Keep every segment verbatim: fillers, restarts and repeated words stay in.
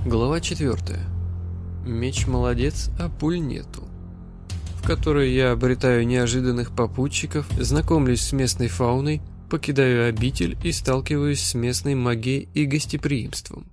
Глава четвертая. Меч молодец, а пуль нету. В которой я обретаю неожиданных попутчиков, знакомлюсь с местной фауной, покидаю обитель и сталкиваюсь с местной магией и гостеприимством.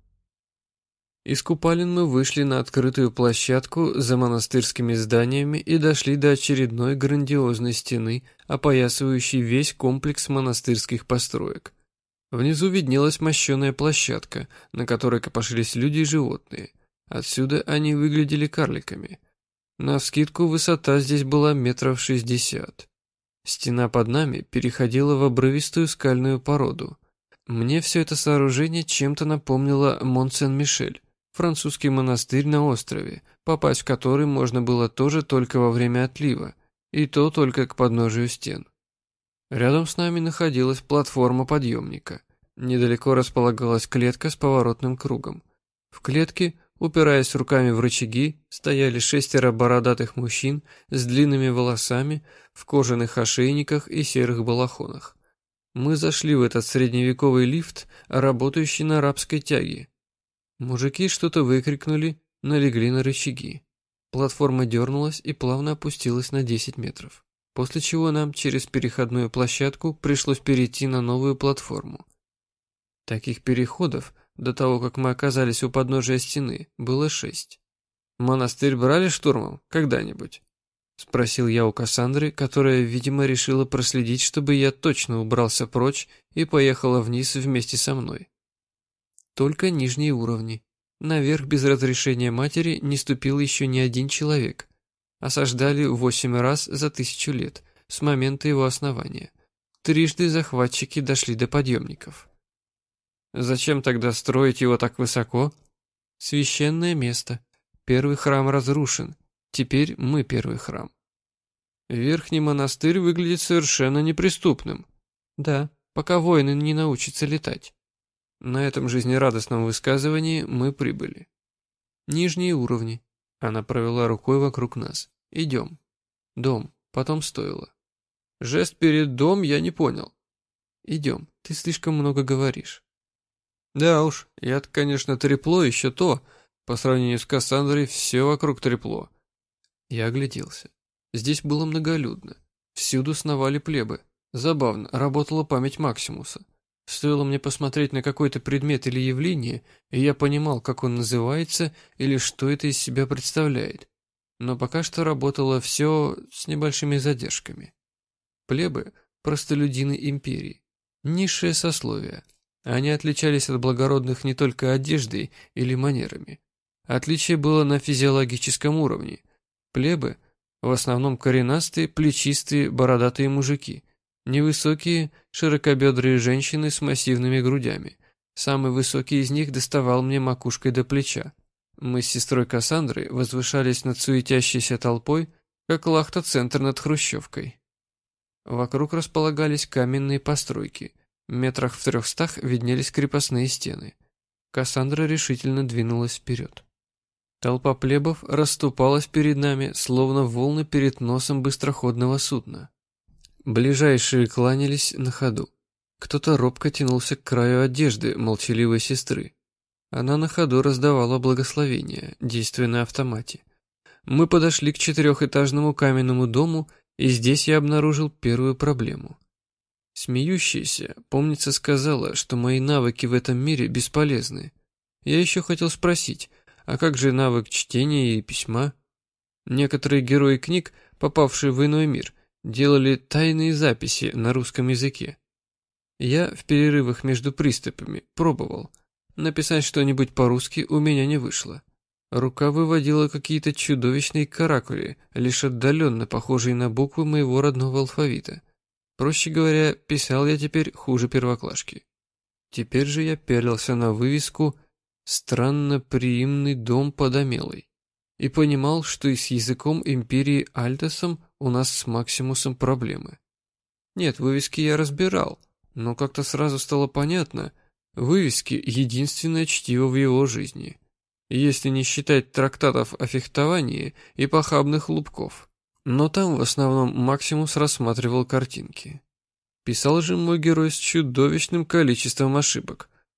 Из купалин мы вышли на открытую площадку за монастырскими зданиями и дошли до очередной грандиозной стены, опоясывающей весь комплекс монастырских построек. Внизу виднелась мощеная площадка, на которой копошились люди и животные. Отсюда они выглядели карликами. Навскидку высота здесь была метров шестьдесят. Стена под нами переходила в обрывистую скальную породу. Мне все это сооружение чем-то напомнило Мон-Сен-Мишель, французский монастырь на острове, попасть в который можно было тоже только во время отлива, и то только к подножию стен. Рядом с нами находилась платформа подъемника. Недалеко располагалась клетка с поворотным кругом. В клетке, упираясь руками в рычаги, стояли шестеро бородатых мужчин с длинными волосами, в кожаных ошейниках и серых балахонах. Мы зашли в этот средневековый лифт, работающий на арабской тяге. Мужики что-то выкрикнули, налегли на рычаги. Платформа дернулась и плавно опустилась на десять метров. После чего нам через переходную площадку пришлось перейти на новую платформу. Таких переходов, до того, как мы оказались у подножия стены, было шесть. «Монастырь брали штурмом когда-нибудь?» — спросил я у Кассандры, которая, видимо, решила проследить, чтобы я точно убрался прочь и поехала вниз вместе со мной. Только нижние уровни. Наверх без разрешения матери не ступил еще ни один человек. Осаждали восемь раз за тысячу лет, с момента его основания. Трижды захватчики дошли до подъемников. Зачем тогда строить его так высоко? Священное место. Первый храм разрушен. Теперь мы первый храм. Верхний монастырь выглядит совершенно неприступным. Да, пока воины не научатся летать. На этом жизнерадостном высказывании мы прибыли. Нижние уровни. Она провела рукой вокруг нас. Идем. Дом, потом стоило. Жест перед дом я не понял. Идем, ты слишком много говоришь. Да уж, я-то, конечно, трепло еще то. По сравнению с Кассандрой все вокруг трепло. Я огляделся. Здесь было многолюдно. Всюду сновали плебы. Забавно, работала память Максимуса. Стоило мне посмотреть на какой-то предмет или явление, и я понимал, как он называется или что это из себя представляет. Но пока что работало все с небольшими задержками. Плебы – простолюдины империи. Низшее сословие. Они отличались от благородных не только одеждой или манерами. Отличие было на физиологическом уровне. Плебы – в основном коренастые, плечистые, бородатые мужики. Невысокие, широкобедрые женщины с массивными грудями. Самый высокий из них доставал мне макушкой до плеча. Мы с сестрой Кассандрой возвышались над суетящейся толпой, как лахта-центр над хрущевкой. Вокруг располагались каменные постройки. Метрах в трехстах виднелись крепостные стены. Кассандра решительно двинулась вперед. Толпа плебов расступалась перед нами, словно волны перед носом быстроходного судна. Ближайшие кланялись на ходу. Кто-то робко тянулся к краю одежды молчаливой сестры. Она на ходу раздавала благословения, действуя на автомате. Мы подошли к четырехэтажному каменному дому, и здесь я обнаружил первую проблему. Смеющаяся, помнится, сказала, что мои навыки в этом мире бесполезны. Я еще хотел спросить, а как же навык чтения и письма? Некоторые герои книг, попавшие в иной мир, делали тайные записи на русском языке. Я в перерывах между приступами пробовал. Написать что-нибудь по-русски у меня не вышло. Рука выводила какие-то чудовищные каракули, лишь отдаленно похожие на буквы моего родного алфавита. Проще говоря, писал я теперь хуже первоклашки. Теперь же я пялился на вывеску «Странно приимный дом подомелый» и понимал, что и с языком империи Альтосом у нас с Максимусом проблемы. Нет, вывески я разбирал, но как-то сразу стало понятно, вывески — единственное чтиво в его жизни, если не считать трактатов о фехтовании и похабных лубков. Но там в основном Максимус рассматривал картинки. Писал же мой герой с чудовищным количеством ошибок.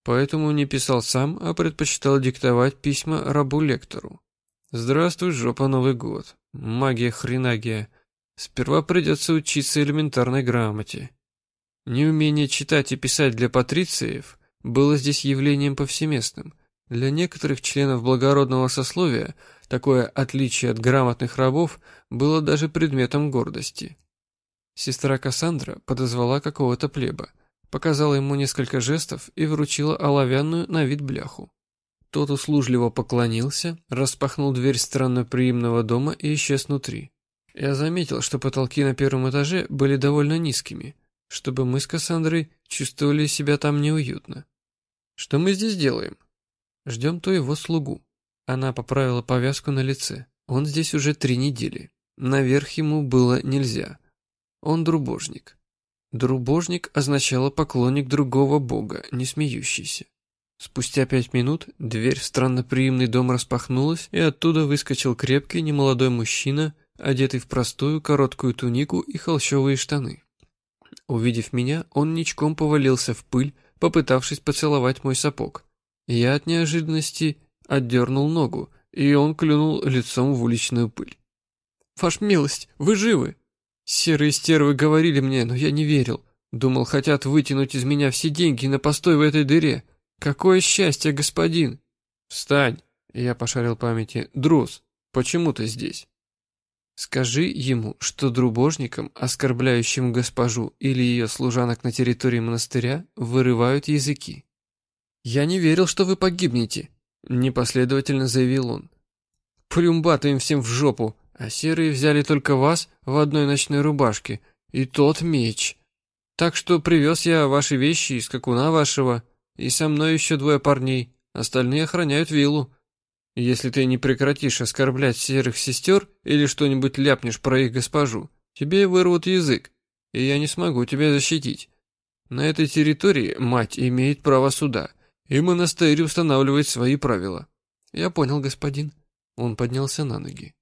поэтому не писал сам, а предпочитал диктовать письма рабу-лектору. «Здравствуй, жопа, Новый год. Магия-хренагия. Сперва придется учиться элементарной грамоте». Неумение читать и писать для патрициев было здесь явлением повсеместным. Для некоторых членов благородного сословия такое отличие от грамотных рабов было даже предметом гордости. Сестра Кассандра подозвала какого-то плеба, показала ему несколько жестов и вручила оловянную на вид бляху. Тот услужливо поклонился, распахнул дверь странноприимного дома и исчез внутри. Я заметил, что потолки на первом этаже были довольно низкими, чтобы мы с Кассандрой чувствовали себя там неуютно. «Что мы здесь делаем?» «Ждем твоего слугу». Она поправила повязку на лице. «Он здесь уже три недели. Наверх ему было нельзя. Он друбожник». Друбожник означало поклонник другого бога, не смеющийся. Спустя пять минут дверь в странноприимный дом распахнулась, и оттуда выскочил крепкий немолодой мужчина, одетый в простую короткую тунику и холщовые штаны. Увидев меня, он ничком повалился в пыль, попытавшись поцеловать мой сапог. Я от неожиданности отдернул ногу, и он клюнул лицом в уличную пыль. «Ваша милость, вы живы?» Серые стервы говорили мне, но я не верил. Думал, хотят вытянуть из меня все деньги на постой в этой дыре. Какое счастье, господин! Встань! Я пошарил памяти. Друз, почему ты здесь? Скажи ему, что друбожникам, оскорбляющим госпожу или ее служанок на территории монастыря, вырывают языки. Я не верил, что вы погибнете, непоследовательно заявил он. Плюмбаты им всем в жопу, а серые взяли только вас в одной ночной рубашке, и тот меч. Так что привез я ваши вещи из скакуна вашего, и со мной еще двое парней, остальные охраняют виллу. Если ты не прекратишь оскорблять серых сестер или что-нибудь ляпнешь про их госпожу, тебе вырвут язык, и я не смогу тебя защитить. На этой территории мать имеет право суда, и монастырь устанавливает свои правила. Я понял, господин. Он поднялся на ноги.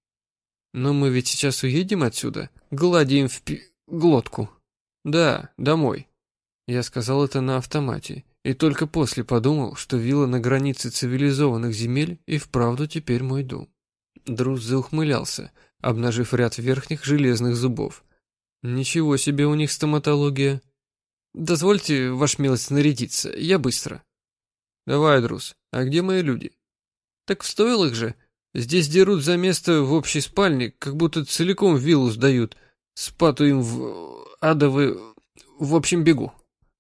Но мы ведь сейчас уедем отсюда, гладим в пи... глотку. Да, домой. Я сказал это на автомате. И только после подумал, что вилла на границе цивилизованных земель и вправду теперь мой дом. Друз заухмылялся, обнажив ряд верхних железных зубов. Ничего себе у них стоматология. Дозвольте, ваша милость, нарядиться, я быстро. Давай, Друз, а где мои люди? Так в стойлах же. Здесь дерут за место в общей спальне, как будто целиком виллу сдают. Спату им в адовы... в общем бегу.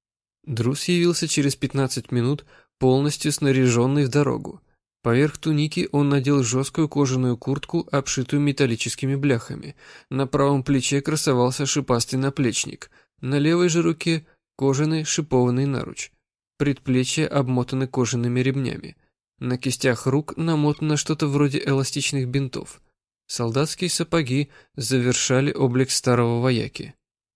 Друз явился через пятнадцать минут, полностью снаряженный в дорогу. Поверх туники он надел жесткую кожаную куртку, обшитую металлическими бляхами. На правом плече красовался шипастый наплечник. На левой же руке кожаный шипованный наруч. Предплечья обмотаны кожаными ремнями. На кистях рук намотано что-то вроде эластичных бинтов. Солдатские сапоги завершали облик старого вояки.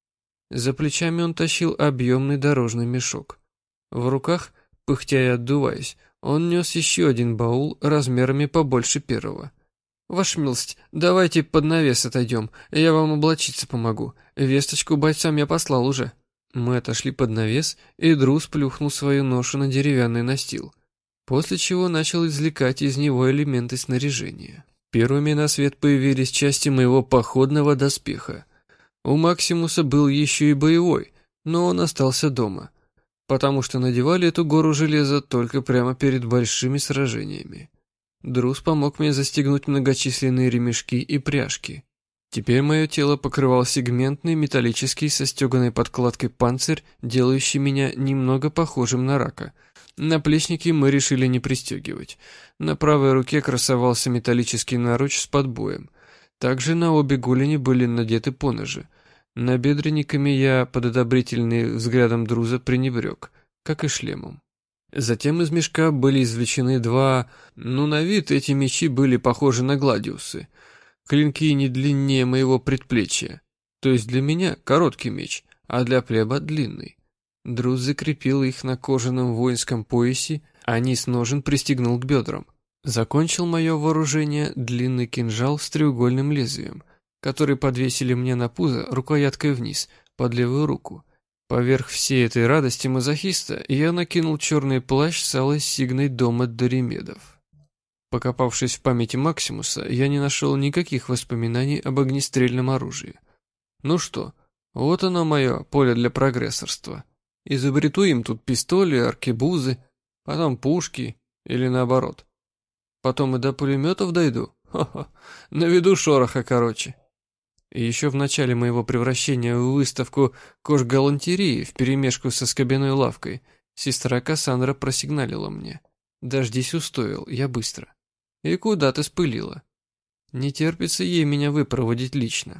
За плечами он тащил объемный дорожный мешок. В руках, пыхтя и отдуваясь, он нес еще один баул размерами побольше первого. «Ваша милость, давайте под навес отойдем, я вам облачиться помогу. Весточку бойцам я послал уже». Мы отошли под навес, и Друз плюхнул свою ношу на деревянный настил, после чего начал извлекать из него элементы снаряжения. Первыми на свет появились части моего походного доспеха. У Максимуса был еще и боевой, но он остался дома, потому что надевали эту гору железа только прямо перед большими сражениями. Друз помог мне застегнуть многочисленные ремешки и пряжки. Теперь мое тело покрывал сегментный металлический со стеганой подкладкой панцирь, делающий меня немного похожим на рака. Наплечники мы решили не пристегивать. На правой руке красовался металлический наруч с подбоем. Также на обе голени были надеты поножи. Набедренниками я под одобрительным взглядом Друза пренебрег, как и шлемом. Затем из мешка были извлечены два... Ну, на вид эти мечи были похожи на гладиусы. Клинки не длиннее моего предплечья. То есть для меня короткий меч, а для плеба длинный. Друз закрепил их на кожаном воинском поясе, а низ ножен пристегнул к бедрам. Закончил мое вооружение длинный кинжал с треугольным лезвием, который подвесили мне на пузо рукояткой вниз, под левую руку. Поверх всей этой радости мазохиста я накинул черный плащ с алой сигной дома Доримедов. Покопавшись в памяти Максимуса, я не нашел никаких воспоминаний об огнестрельном оружии. Ну что, вот оно мое поле для прогрессорства. Изобрету им тут пистоли, аркебузы, потом пушки или наоборот. Потом и до пулеметов дойду. Хо-хо, наведу шороха короче. И еще в начале моего превращения в выставку кожгалантереи вперемешку со скобяной лавкой сестра Кассандра просигналила мне. «Дождись устоял, я быстро». И куда-то спылила. Не терпится ей меня выпроводить лично.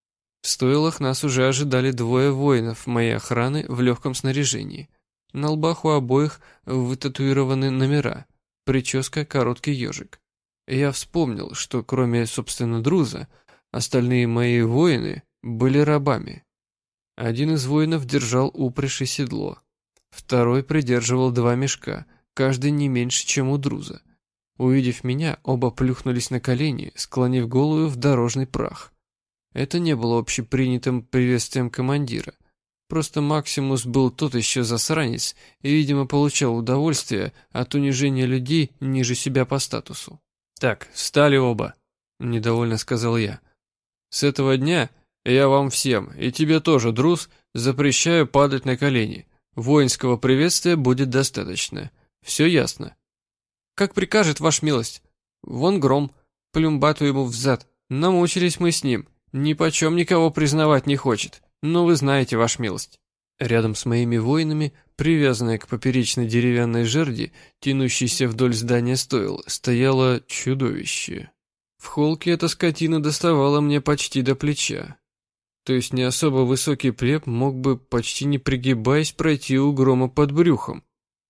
В стойлах нас уже ожидали двое воинов моей охраны в легком снаряжении. На лбах у обоих вытатуированы номера, прическа короткий ежик. Я вспомнил, что кроме, собственно, Друза, остальные мои воины были рабами. Один из воинов держал упряжь и седло, второй придерживал два мешка, каждый не меньше, чем у Друза. Увидев меня, оба плюхнулись на колени, склонив голову в дорожный прах. Это не было общепринятым приветствием командира. Просто Максимус был тот еще засранец и, видимо, получал удовольствие от унижения людей ниже себя по статусу. «Так, встали оба», — недовольно сказал я. «С этого дня я вам всем, и тебе тоже, Друз, запрещаю падать на колени. Воинского приветствия будет достаточно. Все ясно?» «Как прикажет, ваша милость. Вон гром, плюмбату ему взад. Намучились мы с ним. Ни почем никого признавать не хочет. Но вы знаете, ваша милость». Рядом с моими воинами, привязанная к поперечной деревянной жерди, тянущейся вдоль здания стойл, стояло чудовище. В холке эта скотина доставала мне почти до плеча. То есть не особо высокий плеб мог бы, почти не пригибаясь, пройти у грома под брюхом.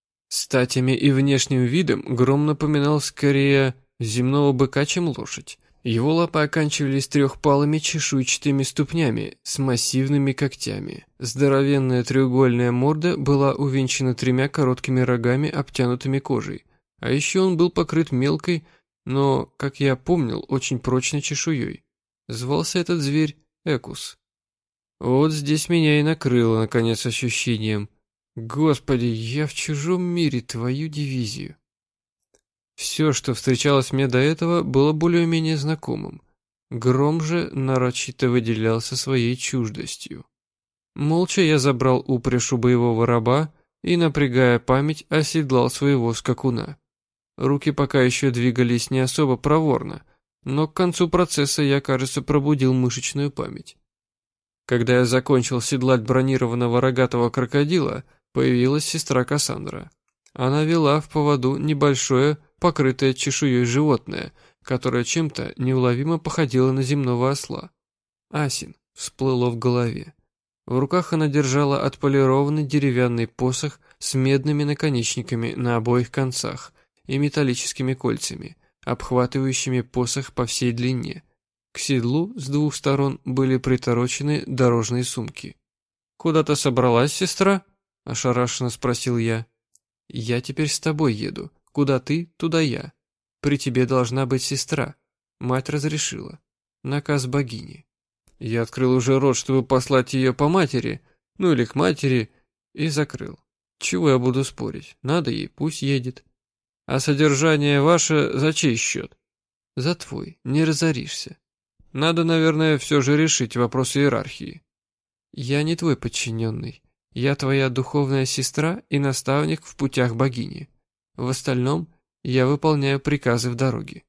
Статями и внешним видом гром напоминал скорее земного быка, чем лошадь. Его лапы оканчивались трехпалыми чешуйчатыми ступнями с массивными когтями. Здоровенная треугольная морда была увенчана тремя короткими рогами, обтянутыми кожей. А еще он был покрыт мелкой, но, как я помнил, очень прочной чешуей. Звался этот зверь Экус. Вот здесь меня и накрыло, наконец, ощущением. Господи, я в чужом мире, твою дивизию. Все, что встречалось мне до этого, было более-менее знакомым. Гром же нарочито выделялся своей чуждостью. Молча я забрал упряжь у боевого раба и, напрягая память, оседлал своего скакуна. Руки пока еще двигались не особо проворно, но к концу процесса я, кажется, пробудил мышечную память. Когда я закончил седлать бронированного рогатого крокодила, появилась сестра Кассандра. Она вела в поводу небольшое, покрытое чешуей животное, которое чем-то неуловимо походило на земного осла. Асин всплыло в голове. В руках она держала отполированный деревянный посох с медными наконечниками на обоих концах и металлическими кольцами, обхватывающими посох по всей длине. К седлу с двух сторон были приторочены дорожные сумки. «Куда-то собралась, сестра?» – ошарашенно спросил я. «Я теперь с тобой еду. Куда ты, туда я. При тебе должна быть сестра. Мать разрешила. Наказ богини». Я открыл уже рот, чтобы послать ее по матери, ну или к матери, и закрыл. Чего я буду спорить? Надо ей, пусть едет. А содержание ваше за чей счет? За твой, не разоришься. Надо, наверное, все же решить вопрос иерархии. Я не твой подчиненный. Я твоя духовная сестра и наставник в путях богини. В остальном я выполняю приказы в дороге.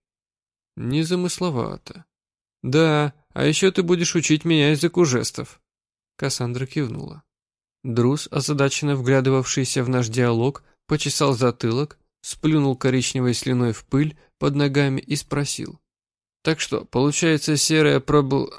Незамысловато. Да, а еще ты будешь учить меня языку жестов. Кассандра кивнула. Друз, озадаченно вглядывавшийся в наш диалог, почесал затылок, сплюнул коричневой слюной в пыль под ногами и спросил. Так что, получается, серая пробыл...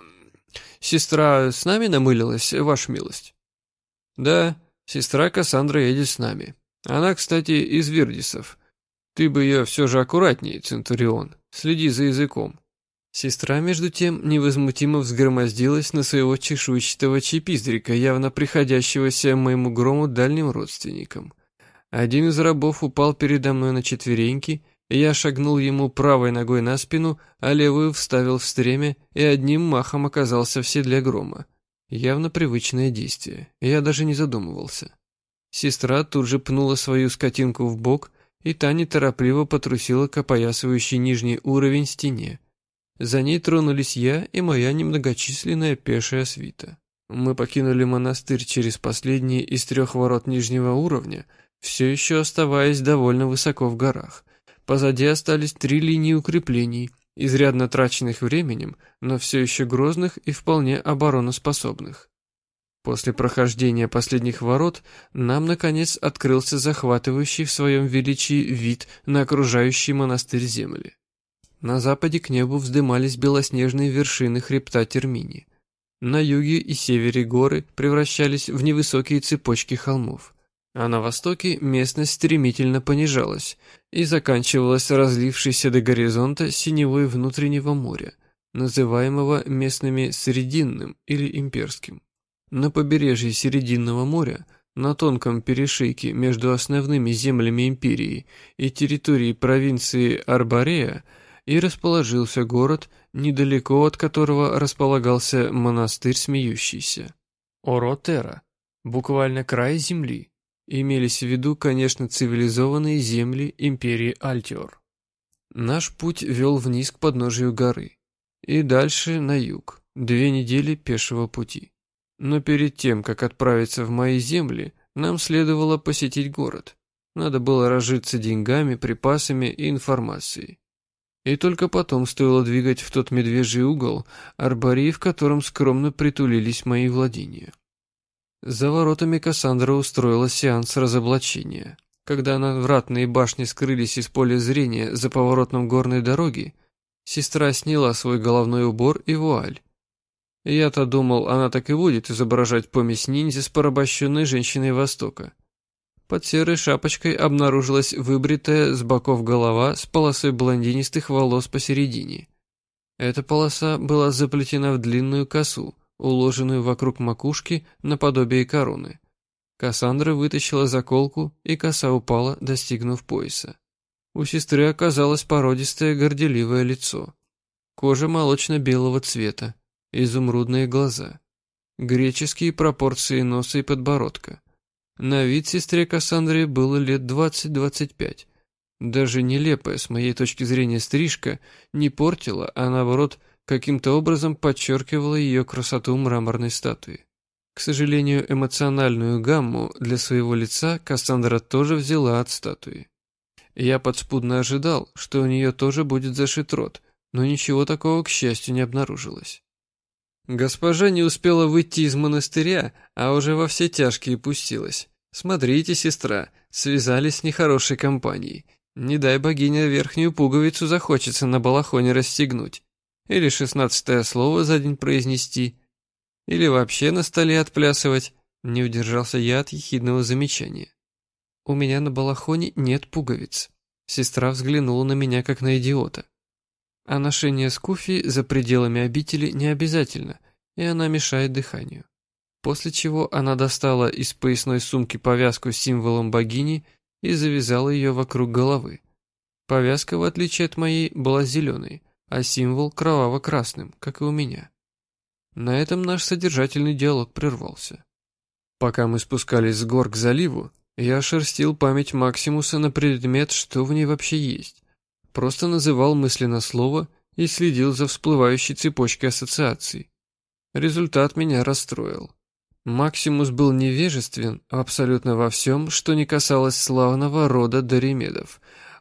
Сестра с нами намылилась, ваша милость? Да, сестра Кассандра едет с нами. Она, кстати, из Вирдисов. Ты бы ее все же аккуратнее, Центурион. Следи за языком. Сестра, между тем, невозмутимо взгромоздилась на своего чешуйчатого чепиздрика, явно приходящегося моему грому дальним родственником. Один из рабов упал передо мной на четвереньки, я шагнул ему правой ногой на спину, а левую вставил в стремя и одним махом оказался в седле грома. Явно привычное действие, я даже не задумывался. Сестра тут же пнула свою скотинку в бок, и та неторопливо потрусила к опоясывающей нижний уровень стене. За ней тронулись я и моя немногочисленная пешая свита. Мы покинули монастырь через последние из трех ворот нижнего уровня, все еще оставаясь довольно высоко в горах. Позади остались три линии укреплений, изрядно траченных временем, но все еще грозных и вполне обороноспособных. После прохождения последних ворот нам, наконец, открылся захватывающий в своем величии вид на окружающий монастырь земли. На западе к небу вздымались белоснежные вершины хребта Термини. На юге и севере горы превращались в невысокие цепочки холмов, а на востоке местность стремительно понижалась и заканчивалась разлившейся до горизонта синевой внутреннего моря, называемого местными Срединным или Имперским. На побережье Серединного моря, на тонком перешейке между основными землями империи и территорией провинции Арборея, и расположился город, недалеко от которого располагался монастырь Смеющийся. Оротера, буквально край земли, имелись в виду, конечно, цивилизованные земли империи Альтиор. Наш путь вел вниз к подножию горы, и дальше на юг, две недели пешего пути. Но перед тем, как отправиться в мои земли, нам следовало посетить город. Надо было разжиться деньгами, припасами и информацией. И только потом стоило двигать в тот медвежий угол, арборей, в котором скромно притулились мои владения. За воротами Кассандра устроила сеанс разоблачения. Когда надвратные башни скрылись из поля зрения за поворотом горной дороги, сестра сняла свой головной убор и вуаль. Я-то думал, она так и будет изображать помесь ниндзя с порабощенной женщиной Востока. Под серой шапочкой обнаружилась выбритая с боков голова с полосой блондинистых волос посередине. Эта полоса была заплетена в длинную косу, уложенную вокруг макушки наподобие короны. Кассандра вытащила заколку, и коса упала, достигнув пояса. У сестры оказалось породистое горделивое лицо. Кожа молочно-белого цвета, изумрудные глаза, греческие пропорции носа и подбородка. На вид сестре Кассандре было лет двадцать-двадцать пять. Даже нелепая, с моей точки зрения, стрижка не портила, а наоборот, каким-то образом подчеркивала ее красоту мраморной статуи. К сожалению, эмоциональную гамму для своего лица Кассандра тоже взяла от статуи. Я подспудно ожидал, что у нее тоже будет зашит рот, но ничего такого, к счастью, не обнаружилось. Госпожа не успела выйти из монастыря, а уже во все тяжкие пустилась. Смотрите, сестра, связались с нехорошей компанией. Не дай богиня верхнюю пуговицу захочется на балахоне расстегнуть. Или шестнадцатое слово за день произнести. Или вообще на столе отплясывать. Не удержался я от ехидного замечания. У меня на балахоне нет пуговиц. Сестра взглянула на меня как на идиота. А ношение скуфии за пределами обители не обязательно, и она мешает дыханию. После чего она достала из поясной сумки повязку с символом богини и завязала ее вокруг головы. Повязка, в отличие от моей, была зеленой, а символ кроваво-красным, как и у меня. На этом наш содержательный диалог прервался. Пока мы спускались с гор к заливу, я шерстил память Максимуса на предмет, что в ней вообще есть. Просто называл мысленно слово и следил за всплывающей цепочкой ассоциаций. Результат меня расстроил. Максимус был невежествен абсолютно во всем, что не касалось славного рода Доримедов,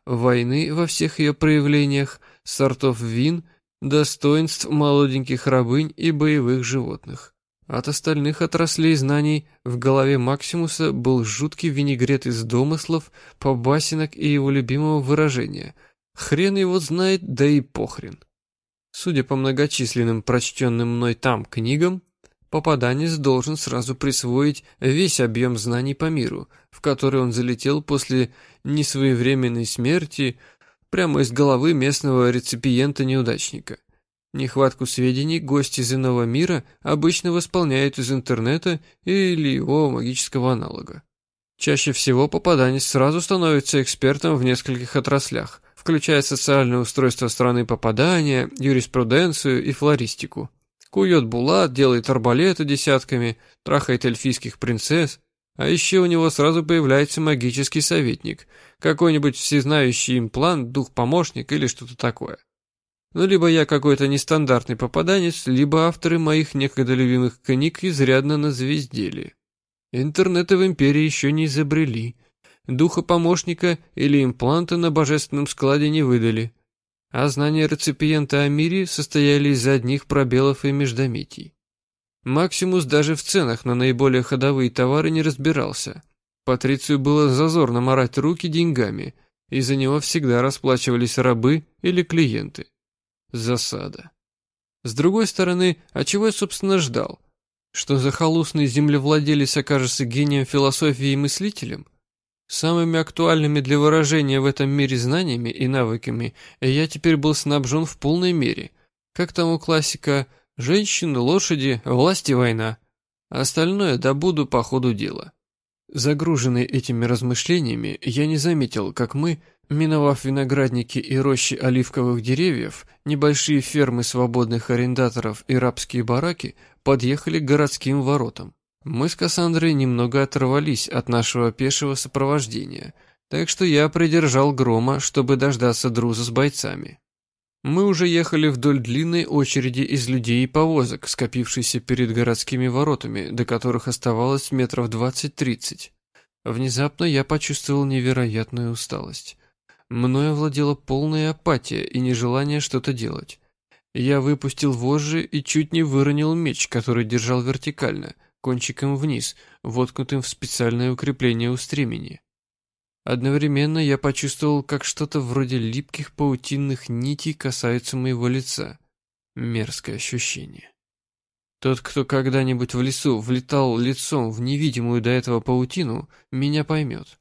войны во всех ее проявлениях, сортов вин, достоинств молоденьких рабынь и боевых животных. От остальных отраслей знаний в голове Максимуса был жуткий винегрет из домыслов, побасенок и его любимого выражения – «Хрен его знает, да и похрен». Судя по многочисленным прочтенным мной там книгам, попаданец должен сразу присвоить весь объем знаний по миру, в который он залетел после несвоевременной смерти прямо из головы местного реципиента-неудачника. Нехватку сведений гость из иного мира обычно восполняет из интернета или его магического аналога. Чаще всего попаданец сразу становится экспертом в нескольких отраслях, включая социальное устройство страны попадания, юриспруденцию и флористику. Кует булат, делает арбалеты десятками, трахает эльфийских принцесс. А еще у него сразу появляется магический советник, какой-нибудь всезнающий имплант, дух-помощник или что-то такое. Ну, либо я какой-то нестандартный попаданец, либо авторы моих некогда любимых книг изрядно назвездели. Интернеты в империи еще не изобрели. Духа-помощника или импланта на божественном складе не выдали. А знания реципиента о мире состояли из одних пробелов и междометий. Максимус даже в ценах на наиболее ходовые товары не разбирался. Патрицию было зазорно марать руки деньгами, и за него всегда расплачивались рабы или клиенты. Засада. С другой стороны, а чего я, собственно, ждал? Что захолустный землевладелец окажется гением философии и мыслителем? Самыми актуальными для выражения в этом мире знаниями и навыками я теперь был снабжен в полной мере. Как там у классика «Женщины, лошади, власть и война». Остальное добуду по ходу дела. Загруженный этими размышлениями, я не заметил, как мы, миновав виноградники и рощи оливковых деревьев, небольшие фермы свободных арендаторов и рабские бараки, подъехали к городским воротам. Мы с Кассандрой немного оторвались от нашего пешего сопровождения, так что я придержал Грома, чтобы дождаться Друза с бойцами. Мы уже ехали вдоль длинной очереди из людей и повозок, скопившейся перед городскими воротами, до которых оставалось метров двадцать-тридцать. Внезапно я почувствовал невероятную усталость. Мною овладела полная апатия и нежелание что-то делать. Я выпустил вожжи и чуть не выронил меч, который держал вертикально, кончиком вниз, воткнутым в специальное укрепление у стремени. Одновременно я почувствовал, как что-то вроде липких паутинных нитей касается моего лица. Мерзкое ощущение. Тот, кто когда-нибудь в лесу влетал лицом в невидимую до этого паутину, меня поймет.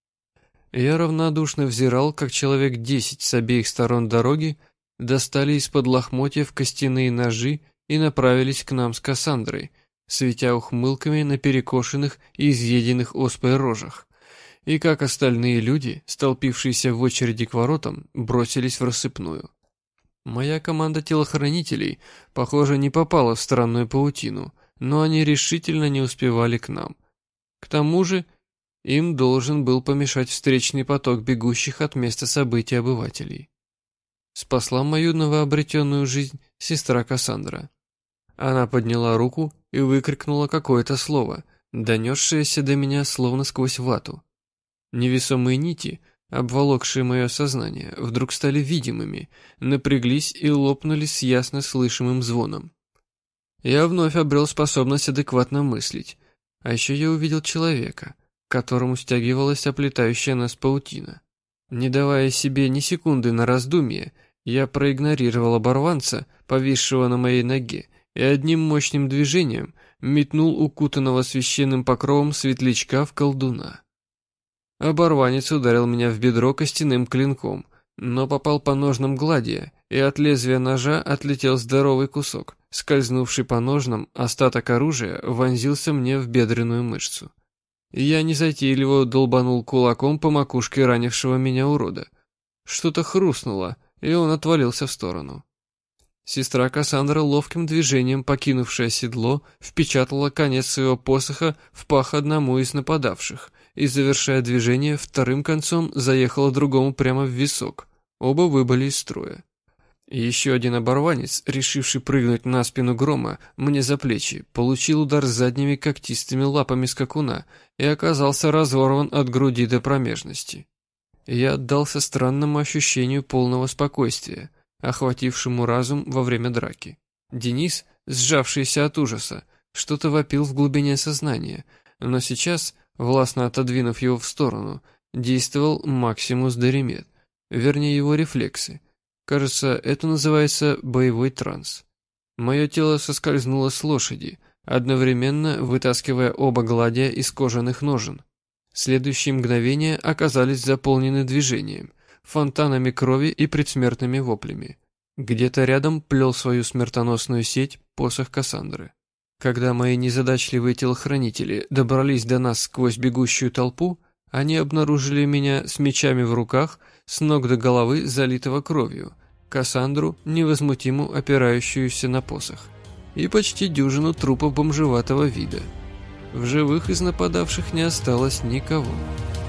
Я равнодушно взирал, как человек десять с обеих сторон дороги достали из-под лохмотьев костяные ножи и направились к нам с Кассандрой, светя ухмылками на перекошенных и изъеденных оспой рожах. И как остальные люди, столпившиеся в очереди к воротам, бросились в рассыпную. Моя команда телохранителей, похоже, не попала в странную паутину, но они решительно не успевали к нам. К тому же, им должен был помешать встречный поток бегущих от места событий обывателей. Спасла мою новообретенную жизнь сестра Кассандра. Она подняла руку и выкрикнула какое-то слово, донесшееся до меня словно сквозь вату. Невесомые нити, обволокшие мое сознание, вдруг стали видимыми, напряглись и лопнули с ясно слышимым звоном. Я вновь обрел способность адекватно мыслить, а еще я увидел человека, к которому стягивалась оплетающая нас паутина. Не давая себе ни секунды на раздумье, я проигнорировал оборванца, повисшего на моей ноге, и одним мощным движением метнул укутанного священным покровом светлячка в колдуна. Оборванец ударил меня в бедро костяным клинком, но попал по ножнам гладия, и от лезвия ножа отлетел здоровый кусок. Скользнувший по ножнам, остаток оружия вонзился мне в бедренную мышцу. Я незатейливо долбанул кулаком по макушке ранившего меня урода. Что-то хрустнуло, и он отвалился в сторону. Сестра Кассандра, ловким движением покинувшая седло, впечатала конец своего посоха в пах одному из нападавших, и, завершая движение, вторым концом заехала другому прямо в висок. Оба выбыли из строя. Еще один оборванец, решивший прыгнуть на спину Грома мне за плечи, получил удар задними когтистыми лапами скакуна и оказался разорван от груди до промежности. Я отдался странному ощущению полного спокойствия, охватившему разум во время драки. Денис, сжавшийся от ужаса, что-то вопил в глубине сознания, но сейчас, властно отодвинув его в сторону, действовал Максимус Доримет, вернее его рефлексы. Кажется, это называется боевой транс. Мое тело соскользнуло с лошади, одновременно вытаскивая оба гладия из кожаных ножен. Следующие мгновения оказались заполнены движением, фонтанами крови и предсмертными воплями. Где-то рядом плел свою смертоносную сеть посох Кассандры. Когда мои незадачливые телохранители добрались до нас сквозь бегущую толпу, они обнаружили меня с мечами в руках, с ног до головы залитого кровью, Кассандру, невозмутимо опирающуюся на посох. и почти дюжину трупов бомжеватого вида. В живых из нападавших не осталось никого.